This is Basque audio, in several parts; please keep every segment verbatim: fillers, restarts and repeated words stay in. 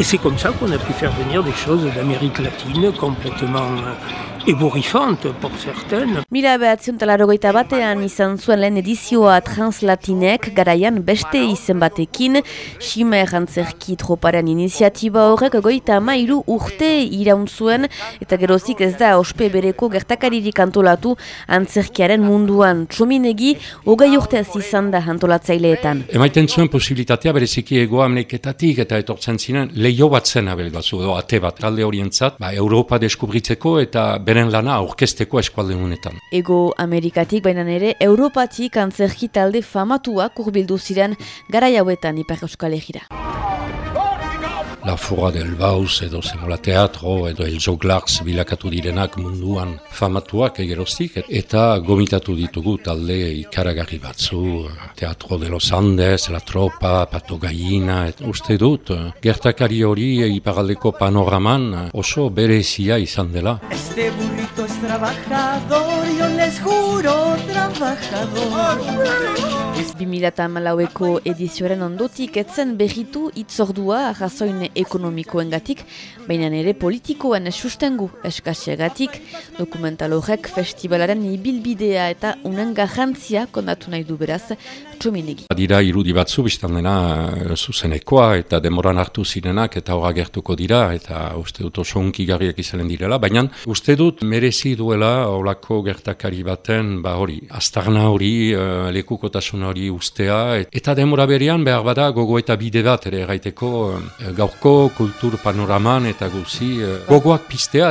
c'est comme ça qu'on a pu faire venir des choses d'Amérique latine complètement ébouriffantes pour certaines. Mila behatziun talarrogeita batean izan zuen lehen edizioa Translatinek garaian beste izen batekin, Ximer antzerki troparen iniziatiba horrek goita amairu urte iraun zuen, eta gerozik ez da ospe bereko gertakaririk antolatu antzerkiaren munduan. Txominegi, hogei urteaz izan da antolatzaileetan. Emaiten zuen posibilitatea bereziki Hego Ameriketatik eta etortzen ziren leio bat zen abelgazu, edo ate bat talde horientzat, ba, Europa deskubritzeko eta beren lana aurkezteko eskualde honetan. Ego Amerikatik, baina ere Europatik antzerki talde famatuak hurbildu ziren garai hauetan Ipar Euskal Herrira. La Fora del Baus edo Zemola Teatro edo El Joglars bilakatu direnak munduan famatuak egeroztik eta gomitatu ditugu talde ikaragarri batzu, Teatro de los Andes, La Tropa, Pato Gallina, et uste dut gertakari hori iparaldeko panoraman oso berezia izan dela. Este burrito es trabajador, yo les juro trabajador. bi mila hamalaueko edizioaren ondotik etzen berritu itzordua arrazoin ekonomikoengatik, baina ere politikoen sustengu eskasiagatik, dokumental horrek festivalaren ibilbidea eta unen garrantzia kondatu nahi du beraz Txominegi. Dira irudi batzu biztan dena zuzenekoa eta demoran hartu zirenak eta hor agertuko dira eta uste dut oso hunkigarriak izanen direla, baina uste dut merezi duela olako gertakari baten ba hori, aztarna hori, uh, lekukotasun hori ustea, eta demora berean behar bada gogo eta bide bat ere erraiteko uh, gaurko kultur panoraman eta guzi uh, gogoak piztea.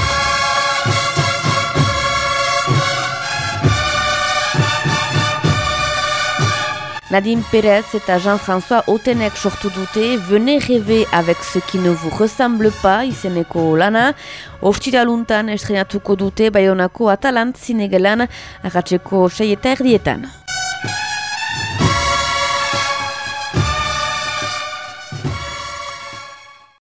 Nadine Pérez eta Jean-François Otenek sortu dute Venez rêver avec ce qui ne vous ressemble pas izeneko lana. Ostiraluntan estrenatuko dute Baionako Atalant zinegelan arratseko sei eta erdietan.